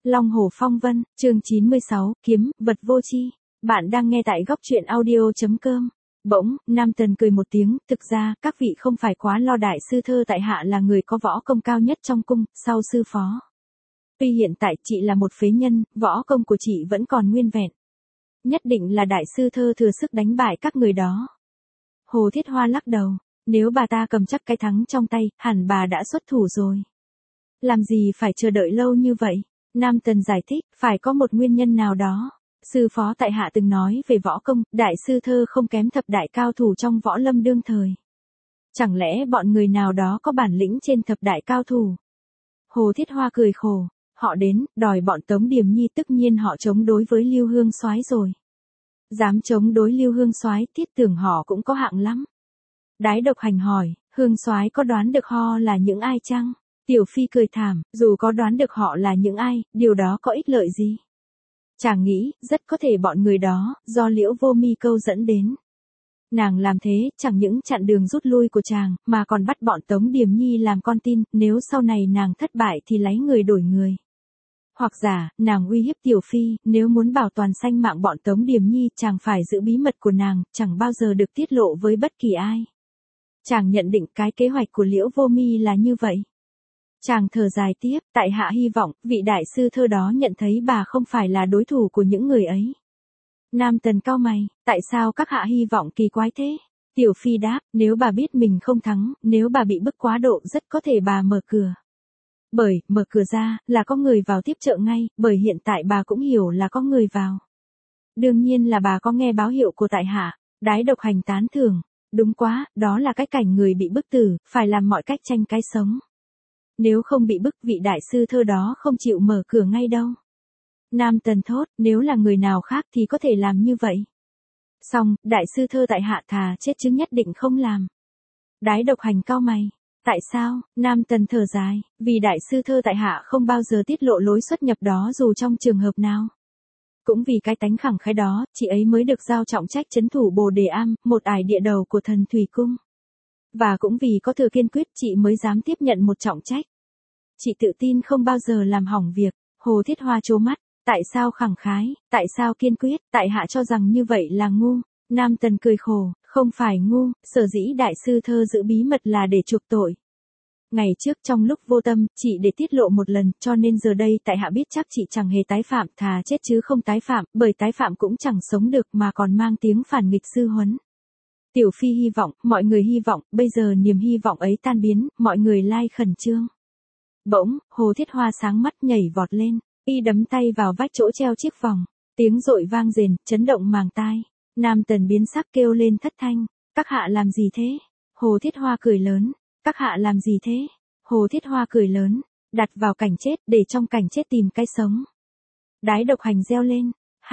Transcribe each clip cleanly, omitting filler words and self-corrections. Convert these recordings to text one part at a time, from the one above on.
Long Hổ Phong Vân, chương 96, kiếm, vật vô tri. Bạn đang nghe tại góc truyện audio.com. Bỗng, Nam Tần cười một tiếng, thực ra, các vị không phải quá lo đại sư thơ tại hạ là người có võ công cao nhất trong cung, sau sư phó. Tuy hiện tại chị là một phế nhân, võ công của chị vẫn còn nguyên vẹn. Nhất định là đại sư thơ thừa sức đánh bại các người đó. Hồ Thiết Hoa lắc đầu, nếu bà ta cầm chắc cái thắng trong tay, hẳn bà đã xuất thủ rồi. Làm gì phải chờ đợi lâu như vậy? Nam Tần giải thích, phải có một nguyên nhân nào đó. Sư phó tại hạ từng nói về võ công, đại sư thơ không kém thập đại cao thủ trong võ lâm đương thời. Chẳng lẽ bọn người nào đó có bản lĩnh trên thập đại cao thủ? Hồ Thiết Hoa cười khổ, họ đến, đòi bọn Tống Điềm Nhi, tất nhiên họ chống đối với Lưu Hương Soái rồi. Dám chống đối Lưu Hương Soái, thiết tưởng họ cũng có hạng lắm. Đái Độc Hành hỏi, Hương Soái có đoán được họ là những ai chăng? Tiểu Phi cười thảm, dù có đoán được họ là những ai, điều đó có ích lợi gì? Chàng nghĩ, rất có thể bọn người đó, do Liễu Vô Mi câu dẫn đến. Nàng làm thế, chẳng những chặn đường rút lui của chàng, mà còn bắt bọn Tống Điềm Nhi làm con tin, nếu sau này nàng thất bại thì lấy người đổi người. Hoặc giả, nàng uy hiếp Tiểu Phi, nếu muốn bảo toàn sanh mạng bọn Tống Điềm Nhi, chàng phải giữ bí mật của nàng, chẳng bao giờ được tiết lộ với bất kỳ ai. Chàng nhận định cái kế hoạch của Liễu Vô Mi là như vậy. Chàng thở dài tiếp, tại hạ hy vọng, vị đại sư thơ đó nhận thấy bà không phải là đối thủ của những người ấy. Nam Tần cau mày, tại sao các hạ hy vọng kỳ quái thế? Tiểu Phi đáp, nếu bà biết mình không thắng, nếu bà bị bức quá độ rất có thể bà mở cửa. Bởi, mở cửa ra, là có người vào tiếp trợ ngay, bởi hiện tại bà cũng hiểu là có người vào. Đương nhiên là bà có nghe báo hiệu của tại hạ, Đái Độc Hành tán thưởng, đúng quá, đó là cái cảnh người bị bức tử, phải làm mọi cách tranh cái sống. Nếu không bị bức vị đại sư thơ đó không chịu mở cửa ngay đâu. Nam Tần thốt, nếu là người nào khác thì có thể làm như vậy. Xong, đại sư thơ tại hạ thà chết chứ nhất định không làm. Đái Độc Hành cau mày. Tại sao? Nam Tần thở dài, vì đại sư thơ tại hạ không bao giờ tiết lộ lối xuất nhập đó dù trong trường hợp nào. Cũng vì cái tánh khẳng khái đó, chị ấy mới được giao trọng trách trấn thủ Bồ Đề Am, một ải địa đầu của Thần Thủy Cung. Và cũng vì có thừa kiên quyết chị mới dám tiếp nhận một trọng trách. Chị tự tin không bao giờ làm hỏng việc. Hồ Thiết Hoa trố mắt, tại sao khẳng khái, tại sao kiên quyết, tại hạ cho rằng như vậy là ngu. Nam Tần cười khổ, không phải ngu, sở dĩ đại sư thơ giữ bí mật là để chuộc tội. Ngày trước trong lúc vô tâm, chị để tiết lộ một lần, cho nên giờ đây tại hạ biết chắc chị chẳng hề tái phạm, thà chết chứ không tái phạm, bởi tái phạm cũng chẳng sống được mà còn mang tiếng phản nghịch sư huấn. Tiểu Phi hy vọng, mọi người hy vọng, bây giờ niềm hy vọng ấy tan biến, mọi người lai khẩn trương. Bỗng, Hồ Thiết Hoa sáng mắt nhảy vọt lên, y đấm tay vào vách chỗ treo chiếc vòng, tiếng dội vang rền, chấn động màng tai. Nam Tần biến sắc kêu lên thất thanh, các hạ làm gì thế? Hồ Thiết Hoa cười lớn, các hạ làm gì thế? Hồ Thiết Hoa cười lớn, đặt vào cảnh chết, để trong cảnh chết tìm cái sống. Đái Độc Hành reo lên,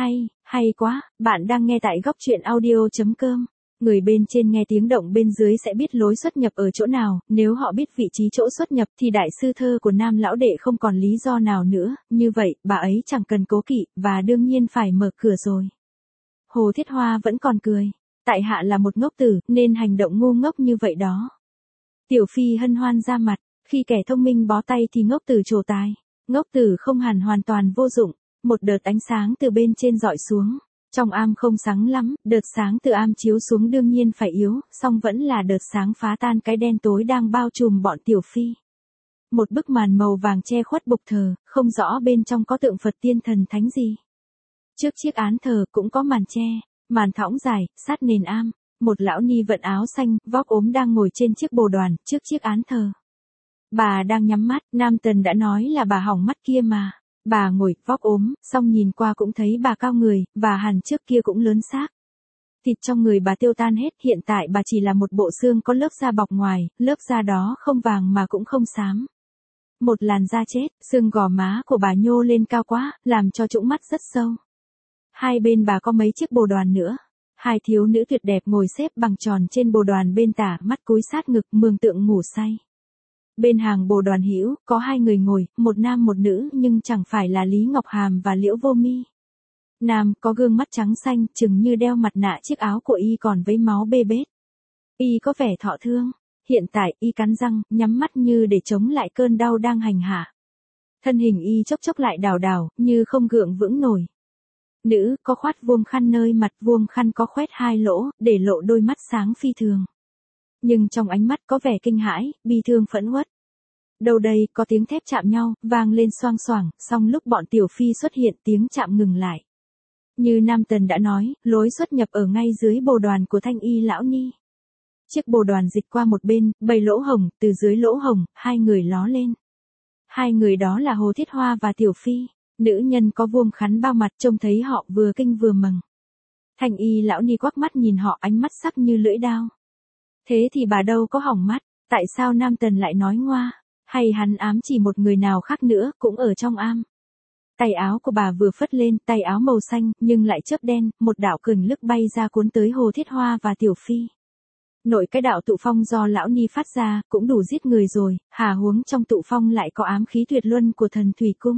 hay quá, bạn đang nghe tại góc truyện audio.com. Người bên trên nghe tiếng động bên dưới sẽ biết lối xuất nhập ở chỗ nào, nếu họ biết vị trí chỗ xuất nhập thì đại sư thơ của Nam lão đệ không còn lý do nào nữa, như vậy, bà ấy chẳng cần cố kỵ, và đương nhiên phải mở cửa rồi. Hồ Thiết Hoa vẫn còn cười, tại hạ là một ngốc tử, nên hành động ngu ngốc như vậy đó. Tiểu Phi hân hoan ra mặt, khi kẻ thông minh bó tay thì ngốc tử trổ tài. Ngốc tử không hẳn hoàn toàn vô dụng, một đợt ánh sáng từ bên trên dọi xuống. Trong am không sáng lắm, đợt sáng từ am chiếu xuống đương nhiên phải yếu, song vẫn là đợt sáng phá tan cái đen tối đang bao trùm bọn Tiểu Phi. Một bức màn màu vàng che khuất bục thờ, không rõ bên trong có tượng Phật tiên thần thánh gì. Trước chiếc án thờ cũng có màn che, màn thõng dài, sát nền am, một lão ni vận áo xanh, vóc ốm đang ngồi trên chiếc bồ đoàn, trước chiếc án thờ. Bà đang nhắm mắt, Nam Tần đã nói là bà hỏng mắt kia mà. Bà ngồi, vóc ốm, song nhìn qua cũng thấy bà cao người, và hẳn trước kia cũng lớn xác. Thịt trong người bà tiêu tan hết, hiện tại bà chỉ là một bộ xương có lớp da bọc ngoài, lớp da đó không vàng mà cũng không xám. Một làn da chết, xương gò má của bà nhô lên cao quá, làm cho trũng mắt rất sâu. Hai bên bà có mấy chiếc bồ đoàn nữa. Hai thiếu nữ tuyệt đẹp ngồi xếp bằng tròn trên bồ đoàn bên tả, mắt cúi sát ngực, mường tượng ngủ say. Bên hàng bồ đoàn hữu, có hai người ngồi, một nam một nữ, nhưng chẳng phải là Lý Ngọc Hàm và Liễu Vô Mi. Nam có gương mắt trắng xanh, chừng như đeo mặt nạ, chiếc áo của y còn vấy máu bê bết. Y có vẻ thọ thương, hiện tại y cắn răng, nhắm mắt như để chống lại cơn đau đang hành hạ. Thân hình y chốc chốc lại đảo đảo, như không gượng vững nổi. Nữ có khoát vuông khăn nơi mặt, vuông khăn có khoét 2 lỗ, để lộ đôi mắt sáng phi thường. Nhưng trong ánh mắt có vẻ kinh hãi, bi thương phẫn uất. Đâu đây có tiếng thép chạm nhau, vang lên xoang xoảng, song lúc bọn Tiểu Phi xuất hiện tiếng chạm ngừng lại. Như Nam Tần đã nói, lối xuất nhập ở ngay dưới bồ đoàn của Thanh Y lão ni. Chiếc bồ đoàn dịch qua một bên, 7 lỗ hồng, từ dưới lỗ hồng, 2 người ló lên. 2 người đó là Hồ Thiết Hoa và Tiểu Phi. Nữ nhân có vuông khắn bao mặt, trông thấy họ vừa kinh vừa mừng. Thanh Y lão ni quắc mắt nhìn họ, ánh mắt sắc như lưỡi dao. Thế thì bà đâu có hỏng mắt, tại sao Nam Tần lại nói ngoa, hay hắn ám chỉ một người nào khác nữa cũng ở trong am. Tay áo của bà vừa phất lên, tay áo màu xanh, nhưng lại chớp đen, một đạo kình lực bay ra cuốn tới Hồ Thiết Hoa và Tiểu Phi. Nội cái đạo tụ phong do lão ni phát ra, cũng đủ giết người rồi, hà huống trong tụ phong lại có ám khí tuyệt luân của thần thủy cung.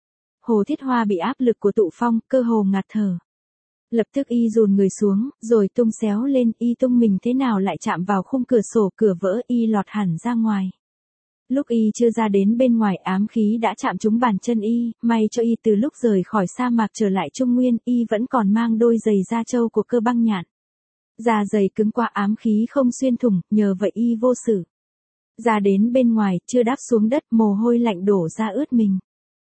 Hồ Thiết Hoa bị áp lực của tụ phong, cơ hồ ngạt thở. Lập tức y dồn người xuống, rồi tung xéo lên, y tung mình thế nào lại chạm vào khung cửa sổ, cửa vỡ, y lọt hẳn ra ngoài. Lúc y chưa ra đến bên ngoài, ám khí đã chạm trúng bàn chân y, may cho y từ lúc rời khỏi sa mạc trở lại Trung Nguyên, y vẫn còn mang đôi giày da trâu của Cơ Băng Nhạn. Da giày cứng qua, ám khí không xuyên thủng, nhờ vậy y vô sự. Ra đến bên ngoài, chưa đáp xuống đất, mồ hôi lạnh đổ ra ướt mình.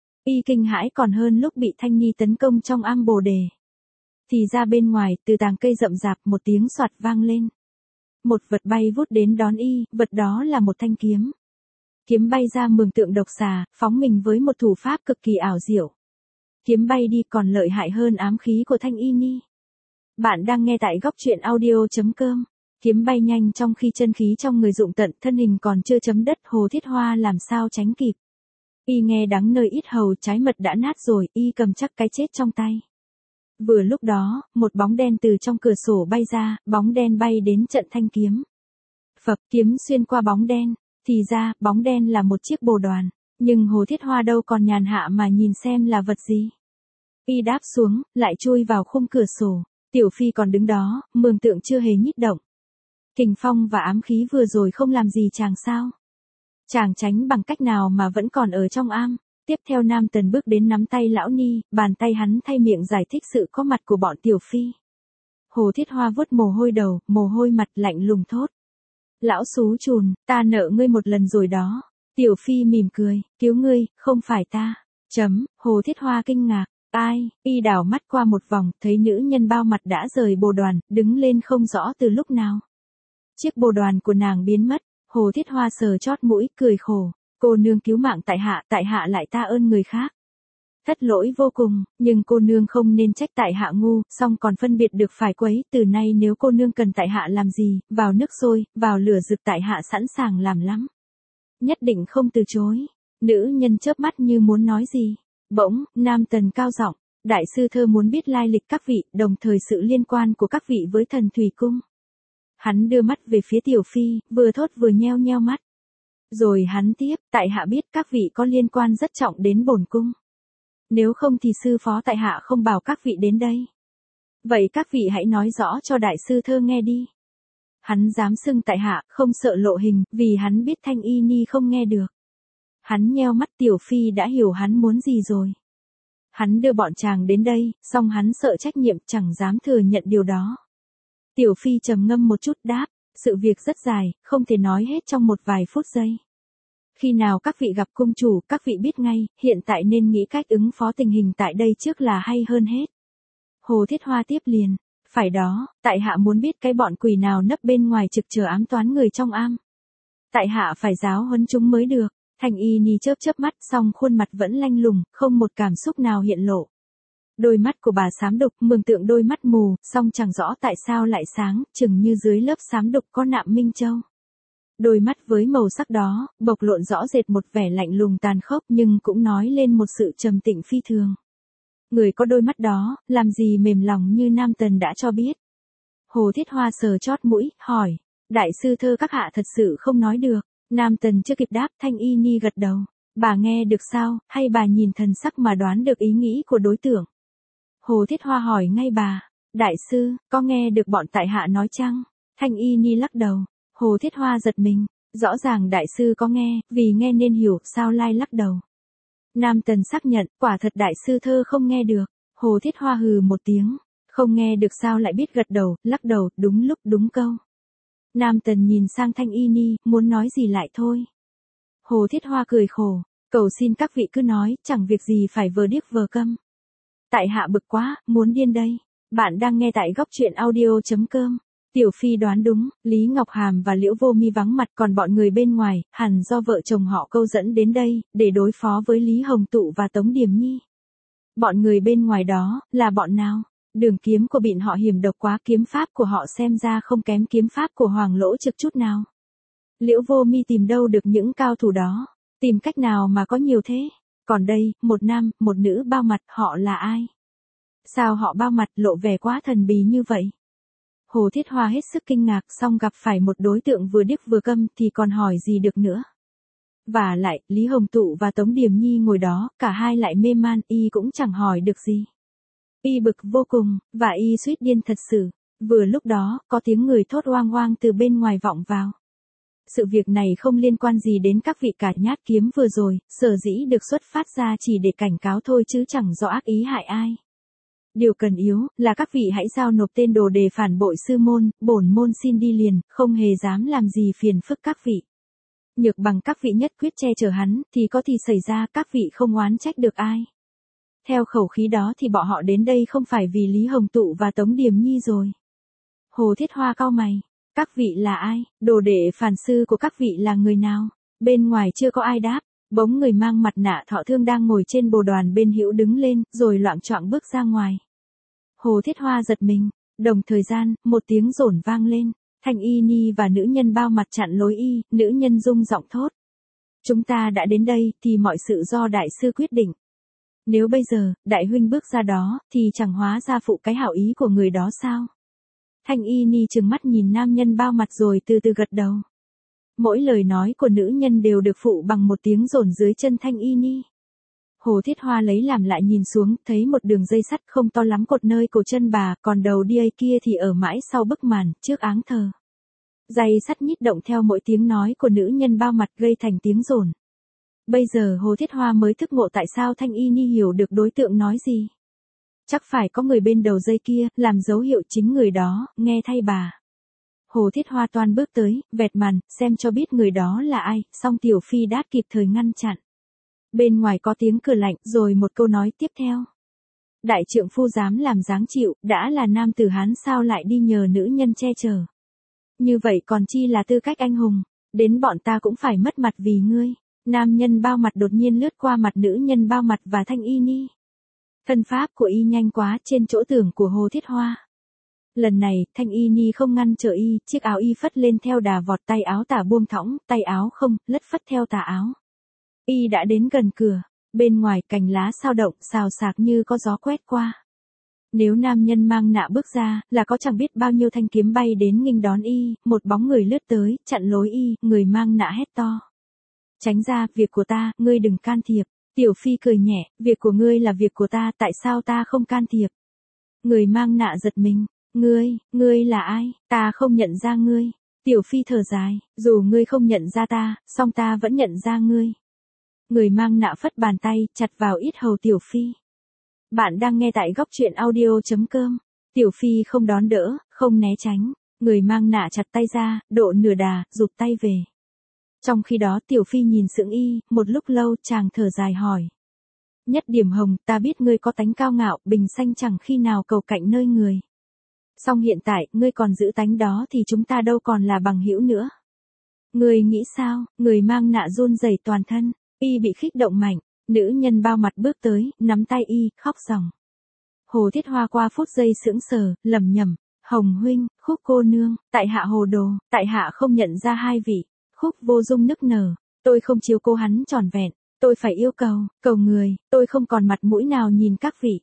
Y kinh hãi còn hơn lúc bị Thanh Ni tấn công trong am Bồ Đề. Thì ra bên ngoài, từ tàng cây rậm rạp, một tiếng soạt vang lên. Một vật bay vút đến đón y, vật đó là một thanh kiếm. Kiếm bay ra mường tượng độc xà, phóng mình với một thủ pháp cực kỳ ảo diệu. Kiếm bay đi còn lợi hại hơn ám khí của Thanh Y Ni. Bạn đang nghe tại góc truyện audio.com. Kiếm bay nhanh trong khi chân khí trong người dụng tận, thân hình còn chưa chấm đất, Hồ Thiết Hoa làm sao tránh kịp. Y nghe đắng nơi yết hầu, trái mật đã nát rồi, y cầm chắc cái chết trong tay. Vừa lúc đó, một bóng đen từ trong cửa sổ bay ra, bóng đen bay đến trận thanh kiếm. Phập, kiếm xuyên qua bóng đen, thì ra, bóng đen là một chiếc bồ đoàn, nhưng Hồ Thiết Hoa đâu còn nhàn hạ mà nhìn xem là vật gì. Y đáp xuống, lại chui vào khung cửa sổ, Tiểu Phi còn đứng đó, mường tượng chưa hề nhích động. Kình phong và ám khí vừa rồi không làm gì chàng sao? Chàng tránh bằng cách nào mà vẫn còn ở trong am? Tiếp theo Nam Tần bước đến nắm tay lão ni, bàn tay hắn thay miệng giải thích sự có mặt của bọn Tiểu Phi. Hồ Thiết Hoa vuốt mồ hôi đầu, mồ hôi mặt, lạnh lùng thốt. Lão xú chùn, ta nợ ngươi một lần rồi đó. Tiểu Phi mỉm cười, cứu ngươi, không phải ta. Hồ Thiết Hoa kinh ngạc, ai, y đảo mắt qua một vòng, thấy nữ nhân bao mặt đã rời bồ đoàn, đứng lên không rõ từ lúc nào. Chiếc bồ đoàn của nàng biến mất, Hồ Thiết Hoa sờ chót mũi, cười khổ. Cô nương cứu mạng tại hạ lại ta ơn người khác. Thất lỗi vô cùng, nhưng cô nương không nên trách tại hạ ngu, song còn phân biệt được phải quấy, từ nay nếu cô nương cần tại hạ làm gì, vào nước sôi, vào lửa rực tại hạ sẵn sàng làm lắm. Nhất định không từ chối. Nữ nhân chớp mắt như muốn nói gì. Bỗng, Nam Tần cao giọng, đại sư thơ muốn biết lai lịch các vị, đồng thời sự liên quan của các vị với thần thủy cung. Hắn đưa mắt về phía Tiểu Phi, vừa thốt vừa nheo nheo mắt. Rồi hắn tiếp, tại hạ biết các vị có liên quan rất trọng đến bổn cung. Nếu không thì sư phó tại hạ không bảo các vị đến đây. Vậy các vị hãy nói rõ cho đại sư thơ nghe đi. Hắn dám xưng tại hạ, không sợ lộ hình, vì hắn biết Thanh Y Ni không nghe được. Hắn nheo mắt, Tiểu Phi đã hiểu hắn muốn gì rồi. Hắn đưa bọn chàng đến đây, song hắn sợ trách nhiệm, chẳng dám thừa nhận điều đó. Tiểu Phi trầm ngâm một chút đáp, sự việc rất dài, không thể nói hết trong một vài phút giây. Khi nào các vị gặp cung chủ, các vị biết ngay, hiện tại nên nghĩ cách ứng phó tình hình tại đây trước là hay hơn hết. Hồ Thiết Hoa tiếp liền, phải đó, tại hạ muốn biết cái bọn quỷ nào nấp bên ngoài trực chờ ám toán người trong am. Tại hạ phải giáo huấn chúng mới được. Thanh Y Ni chớp chớp mắt, song khuôn mặt vẫn lanh lùng, không một cảm xúc nào hiện lộ. Đôi mắt của bà xám đục, mường tượng đôi mắt mù, song chẳng rõ tại sao lại sáng, chừng như dưới lớp xám đục có nạm minh châu. Đôi mắt với màu sắc đó, bộc lộ rõ rệt một vẻ lạnh lùng tàn khốc, nhưng cũng nói lên một sự trầm tĩnh phi thường. Người có đôi mắt đó, làm gì mềm lòng như Nam Tần đã cho biết. Hồ Thiết Hoa sờ chót mũi, hỏi, đại sư thơ các hạ thật sự không nói được. Nam Tần chưa kịp đáp, Thanh Y Ni gật đầu. Bà nghe được sao, hay bà nhìn thần sắc mà đoán được ý nghĩ của đối tượng? Hồ Thiết Hoa hỏi ngay bà, đại sư, có nghe được bọn tại hạ nói chăng? Thanh Y Ni lắc đầu. Hồ Thiết Hoa giật mình, rõ ràng đại sư có nghe, vì nghe nên hiểu, sao lai lắc đầu. Nam Tần xác nhận, quả thật đại sư thơ không nghe được. Hồ Thiết Hoa hừ một tiếng, không nghe được sao lại biết gật đầu, lắc đầu, đúng lúc đúng câu. Nam Tần nhìn sang Thanh Y Ni, muốn nói gì lại thôi. Hồ Thiết Hoa cười khổ, cầu xin các vị cứ nói, chẳng việc gì phải vờ điếc vờ câm. Tại hạ bực quá, muốn điên đây. Bạn đang nghe tại góc truyện audio.com. Tiểu Phi đoán đúng, Lý Ngọc Hàm và Liễu Vô Mi vắng mặt, còn bọn người bên ngoài, hẳn do vợ chồng họ câu dẫn đến đây, để đối phó với Lý Hồng Tụ và Tống Điềm Nhi. Bọn người bên ngoài đó, là bọn nào? Đường kiếm của bọn họ hiểm độc quá, kiếm pháp của họ xem ra không kém kiếm pháp của Hoàng Lỗ Trực chút nào. Liễu Vô Mi tìm đâu được những cao thủ đó, tìm cách nào mà có nhiều thế? Còn đây, một nam, một nữ bao mặt, họ là ai? Sao họ bao mặt lộ vẻ quá thần bí như vậy? Hồ Thiết Hoa hết sức kinh ngạc, xong gặp phải một đối tượng vừa điếc vừa câm thì còn hỏi gì được nữa. Và lại, Lý Hồng Tụ và Tống Điềm Nhi ngồi đó, cả hai lại mê man, y cũng chẳng hỏi được gì. Y bực vô cùng, và y suýt điên thật sự. Vừa lúc đó, có tiếng người thốt oang oang từ bên ngoài vọng vào. Sự việc này không liên quan gì đến các vị cả nhát kiếm vừa rồi, sở dĩ được xuất phát ra chỉ để cảnh cáo thôi chứ chẳng rõ ác ý hại ai. Điều cần yếu là các vị hãy giao nộp tên đồ đề phản bội sư môn, bổn môn xin đi liền, không hề dám làm gì phiền phức các vị. Nhược bằng các vị nhất quyết che chở hắn, thì có thì xảy ra các vị không oán trách được ai. Theo khẩu khí đó thì bọn họ đến đây không phải vì Lý Hồng Tụ và Tống Điềm Nhi rồi. Hồ Thiết Hoa cau mày, các vị là ai, đồ đệ phản sư của các vị là người nào? Bên ngoài chưa có ai đáp, bỗng người mang mặt nạ thọ thương đang ngồi trên bồ đoàn bên hữu đứng lên, rồi loạng choạng bước ra ngoài. Hồ Thiết Hoa giật mình, đồng thời gian, một tiếng rổn vang lên, Thanh Y Ni và nữ nhân bao mặt chặn lối y, nữ nhân rung giọng thốt. Chúng ta đã đến đây, thì mọi sự do đại sư quyết định. Nếu bây giờ, đại huynh bước ra đó, thì chẳng hóa ra phụ cái hảo ý của người đó sao? Thanh Y Ni trừng mắt nhìn nam nhân bao mặt rồi từ từ gật đầu. Mỗi lời nói của nữ nhân đều được phụ bằng một tiếng rồn dưới chân Thanh Y Ni. Hồ Thiết Hoa lấy làm lại nhìn xuống, thấy một đường dây sắt không to lắm cột nơi cổ chân bà, còn đầu đia kia thì ở mãi sau bức màn, trước áng thờ. Dây sắt nhích động theo mỗi tiếng nói của nữ nhân bao mặt gây thành tiếng rồn. Bây giờ Hồ Thiết Hoa mới thức ngộ tại sao Thanh Y Ni hiểu được đối tượng nói gì. Chắc phải có người bên đầu dây kia, làm dấu hiệu chính người đó, nghe thay bà. Hồ Thiết Hoa toan bước tới, vẹt màn, xem cho biết người đó là ai, song Tiểu Phi Đát kịp thời ngăn chặn. Bên ngoài có tiếng cười lạnh, rồi một câu nói tiếp theo. Đại trượng phu dám làm dáng chịu, đã là nam tử Hán sao lại đi nhờ nữ nhân che chở. Như vậy còn chi là tư cách anh hùng, đến bọn ta cũng phải mất mặt vì ngươi. Nam nhân bao mặt đột nhiên lướt qua mặt nữ nhân bao mặt và Thanh Y Ni. Thân pháp của y nhanh quá trên chỗ tưởng của Hồ Thiết Hoa. Lần này, Thanh Y Ni không ngăn trở y, chiếc áo y phất lên theo đà vọt, tay áo tả buông thõng, tay áo không, lất phất theo tà áo. Y đã đến gần cửa, bên ngoài cành lá sao động, xào xạc như có gió quét qua. Nếu nam nhân mang nạ bước ra, là có chẳng biết bao nhiêu thanh kiếm bay đến nghênh đón y, một bóng người lướt tới, chặn lối y, người mang nạ hét to. Tránh ra, việc của ta, ngươi đừng can thiệp. Tiểu Phi cười nhẹ, việc của ngươi là việc của ta, tại sao ta không can thiệp? Người mang nạ giật mình, ngươi là ai, ta không nhận ra ngươi. Tiểu Phi thở dài, dù ngươi không nhận ra ta, song ta vẫn nhận ra ngươi. Người mang nạ phất bàn tay, chặt vào yết hầu Tiểu Phi. Bạn đang nghe tại góc truyện audio.com. Tiểu Phi không đón đỡ, không né tránh. Người mang nạ chặt tay ra, độ nửa đà, rụt tay về. Trong khi đó Tiểu Phi nhìn sững y, một lúc lâu chàng thở dài hỏi. Nhất Điểm Hồng, ta biết ngươi có tánh cao ngạo, bình sanh chẳng khi nào cầu cạnh nơi người. Song hiện tại, ngươi còn giữ tánh đó thì chúng ta đâu còn là bằng hữu nữa. Ngươi nghĩ sao? Người mang nạ run rẩy toàn thân, y bị khích động mạnh, nữ nhân bao mặt bước tới, nắm tay y, khóc ròng. Hồ Thiết Hoa qua phút giây sững sờ, lẩm nhẩm, Hồng huynh, Khúc cô nương, tại hạ hồ đồ, tại hạ không nhận ra hai vị. Khúc vô dung nức nở, tôi không chiếu cố hắn tròn vẹn, tôi phải yêu cầu người, tôi không còn mặt mũi nào nhìn các vị,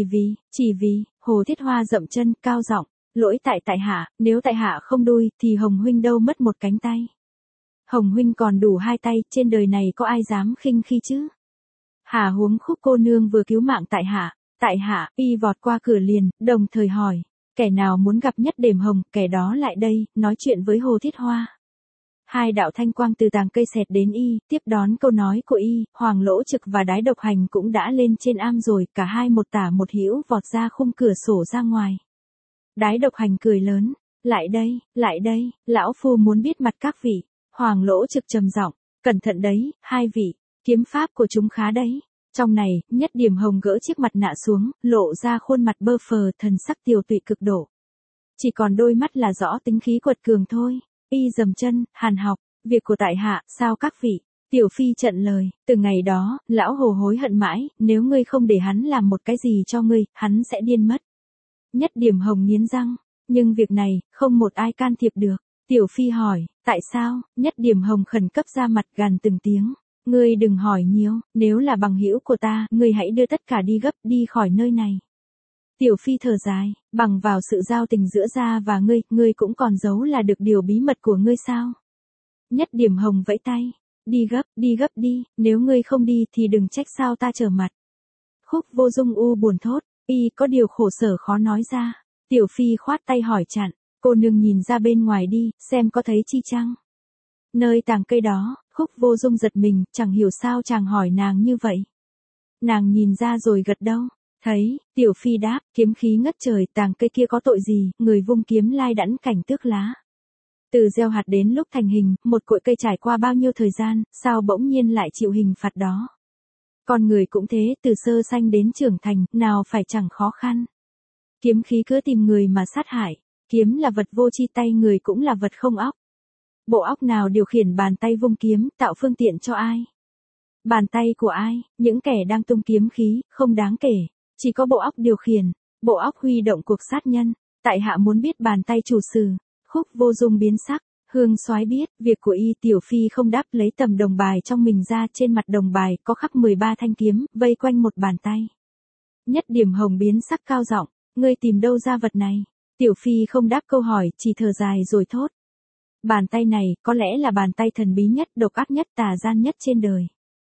chỉ vì, Hồ Thiết Hoa dậm chân, cao giọng, lỗi tại hạ, nếu tại hạ không đuôi, thì Hồng huynh đâu mất một cánh tay. Hồng huynh còn đủ hai tay, trên đời này có ai dám khinh khi chứ? Hà huống Khúc cô nương vừa cứu mạng tại hạ, y vọt qua cửa liền, đồng thời hỏi, kẻ nào muốn gặp Nhất Điểm Hồng, kẻ đó lại đây, nói chuyện với Hồ Thiết Hoa. Hai đạo thanh quang từ tàng cây xẹt đến y, tiếp đón câu nói của y, Hoàng Lỗ Trực và Đái Độc Hành cũng đã lên trên am rồi, cả hai một tả một hữu vọt ra khung cửa sổ ra ngoài. Đái Độc Hành cười lớn, lại đây, lão phu muốn biết mặt các vị. Hoàng Lỗ Trực trầm giọng, cẩn thận đấy, hai vị, kiếm pháp của chúng khá đấy. Trong này, Nhất Điểm Hồng gỡ chiếc mặt nạ xuống, lộ ra khuôn mặt bơ phờ, thần sắc tiều tụy cực độ. Chỉ còn đôi mắt là rõ tính khí quật cường thôi. Y dầm chân, Hàn học, việc của tại hạ, sao các vị? Tiểu Phi trận lời, từ ngày đó, lão Hồ hối hận mãi, nếu ngươi không để hắn làm một cái gì cho ngươi, hắn sẽ điên mất. Nhất Điểm Hồng nghiến răng, nhưng việc này, không một ai can thiệp được. Tiểu Phi hỏi, tại sao? Nhất Điểm Hồng khẩn cấp ra mặt gằn từng tiếng. Ngươi đừng hỏi nhiều, nếu là bằng hữu của ta, ngươi hãy đưa tất cả đi gấp đi khỏi nơi này. Tiểu Phi thở dài, bằng vào sự giao tình giữa ta và ngươi cũng còn giấu là được điều bí mật của ngươi sao? Nhất Điểm Hồng vẫy tay, đi gấp đi, nếu ngươi không đi thì đừng trách sao ta trở mặt. Khúc Vô Dung u buồn thốt, y có điều khổ sở khó nói ra. Tiểu Phi khoát tay hỏi chặn, cô nương nhìn ra bên ngoài đi, xem có thấy chi chăng? Nơi tàng cây đó, Khúc Vô Dung giật mình, chẳng hiểu sao chàng hỏi nàng như vậy. Nàng nhìn ra rồi gật đầu. Thấy, Tiểu Phi đáp, kiếm khí ngất trời, tàng cây kia có tội gì, người vung kiếm lai đẵn cảnh tước lá. Từ gieo hạt đến lúc thành hình, một cội cây trải qua bao nhiêu thời gian, sao bỗng nhiên lại chịu hình phạt đó. Con người cũng thế, từ sơ sanh đến trưởng thành, nào phải chẳng khó khăn. Kiếm khí cứ tìm người mà sát hại, kiếm là vật vô tri, tay người cũng là vật không óc. Bộ óc nào điều khiển bàn tay vung kiếm, tạo phương tiện cho ai? Bàn tay của ai, những kẻ đang tung kiếm khí, không đáng kể. Chỉ có bộ óc điều khiển, bộ óc huy động cuộc sát nhân. Tại hạ muốn biết bàn tay chủ sử. Khúc Vô Dung biến sắc, Hương Soái biết, việc của y. Tiểu Phi không đáp, lấy tầm đồng bài trong mình ra, trên mặt đồng bài có khắc 13 thanh kiếm, vây quanh một bàn tay. Nhất Điểm Hồng biến sắc cao giọng, ngươi tìm đâu ra vật này? Tiểu Phi không đáp câu hỏi, chỉ thở dài rồi thốt. Bàn tay này, có lẽ là bàn tay thần bí nhất, độc ác nhất, tà gian nhất trên đời.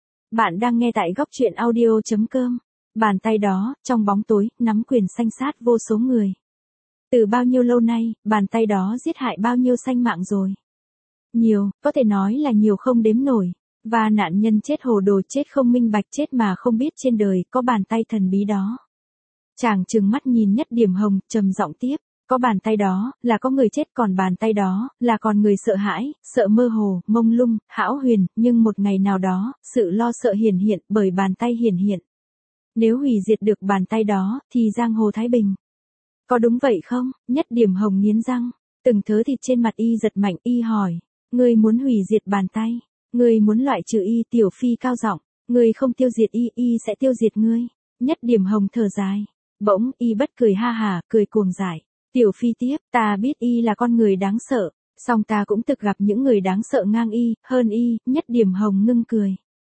Bạn đang nghe tại góc truyện audio.com. Bàn tay đó, trong bóng tối, nắm quyền sanh sát vô số người. Từ bao nhiêu lâu nay, bàn tay đó giết hại bao nhiêu sanh mạng rồi. Nhiều, có thể nói là nhiều không đếm nổi. Và nạn nhân chết hồ đồ, chết không minh bạch, chết mà không biết trên đời có bàn tay thần bí đó. Chàng trừng mắt nhìn Nhất Điểm Hồng, trầm giọng tiếp. Có bàn tay đó, là có người chết, còn bàn tay đó, là còn người sợ hãi, sợ mơ hồ, mông lung, hão huyền, nhưng một ngày nào đó, sự lo sợ hiển hiện bởi bàn tay hiển hiện. Nếu hủy diệt được bàn tay đó, thì giang hồ thái bình. Có đúng vậy không? Nhất Điểm Hồng nghiến răng, từng thớ thịt trên mặt y giật mạnh, y hỏi, ngươi muốn hủy diệt bàn tay, ngươi muốn loại trừ y. Tiểu Phi cao giọng, ngươi không tiêu diệt y sẽ tiêu diệt ngươi. Nhất Điểm Hồng thở dài, bỗng y bất cười ha hả, cười cuồng dại. Tiểu Phi tiếp, ta biết y là con người đáng sợ, song ta cũng từng gặp những người đáng sợ ngang y, hơn y. Nhất Điểm Hồng ngưng cười.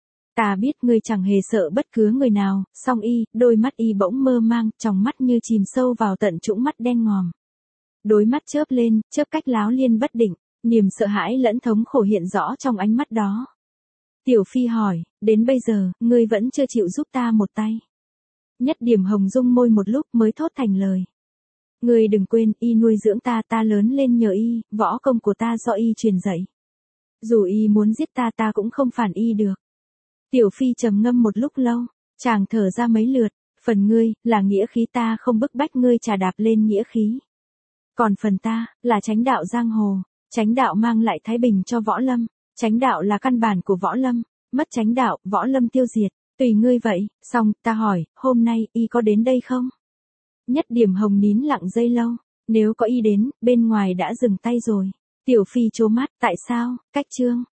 Ta biết ngươi chẳng hề sợ bất cứ người nào, song y, đôi mắt y bỗng mơ mang, tròng mắt như chìm sâu vào tận trũng mắt đen ngòm. Đôi mắt chớp lên, chớp cách láo liên bất định, niềm sợ hãi lẫn thống khổ hiện rõ trong ánh mắt đó. Tiểu Phi hỏi, đến bây giờ, ngươi vẫn chưa chịu giúp ta một tay. Nhất Điểm Hồng rung môi một lúc mới thốt thành lời. Ngươi đừng quên, y nuôi dưỡng ta, ta lớn lên nhờ y, võ công của ta do y truyền dạy. Dù y muốn giết ta, ta cũng không phản y được. Tiểu Phi trầm ngâm một lúc lâu, chàng thở ra mấy lượt, phần ngươi, là nghĩa khí, ta không bức bách ngươi trà đạp lên nghĩa khí. Còn phần ta, là chánh đạo giang hồ, chánh đạo mang lại thái bình cho võ lâm, chánh đạo là căn bản của võ lâm, mất chánh đạo, võ lâm tiêu diệt, tùy ngươi vậy. Xong, ta hỏi, hôm nay, y có đến đây không? Nhất Điểm Hồng nín lặng giây lâu, nếu có y đến, bên ngoài đã dừng tay rồi. Tiểu Phi trố mắt, tại sao? Cách chương.